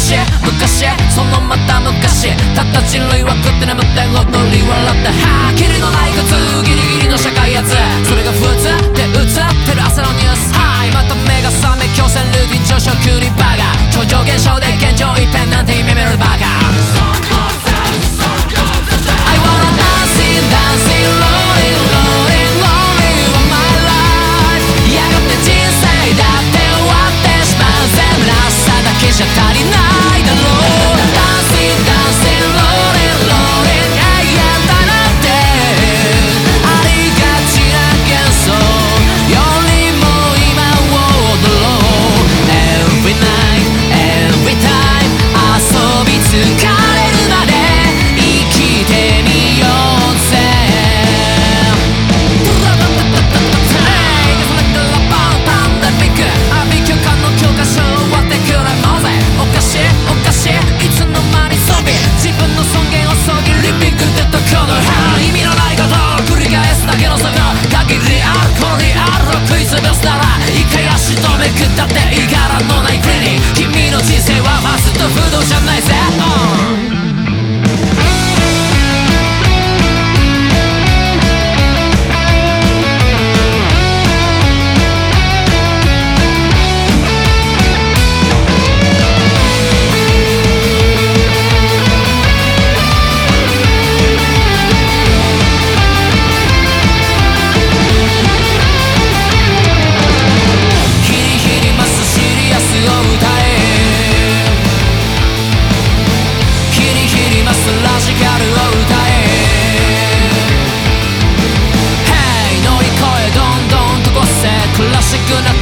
昔そのまた昔たった人類は食って眠って踊り笑ってはぁキリのない靴ギリギリの社会やつそれが普通で映ってる朝のニュースはいまた目が覚め強制ルーティン上昇クリバカ超常現象で現状一変なんて夢見るバカI wanna dancing dancing rolling rolling rolling on my life やがて人生だって終わってしまうぜらしさだけじゃ足りないだろう Dancing dancing rolling rolling 永遠だなんてありがちな幻想よりも今を踊ろう Every night every time 遊び疲れるまで生きてみようぜパンデミック阿鼻教官の教科書終わってくれもうぜおかしいいつの間にゾンビ自分の尊厳をそぎリビングでとこの意味のないことを繰り返すだけのそこ限りあるこりある食いつぶすなら一回足止めくったっていいからのない国に君の人生はファストフードじゃないぜクラシックな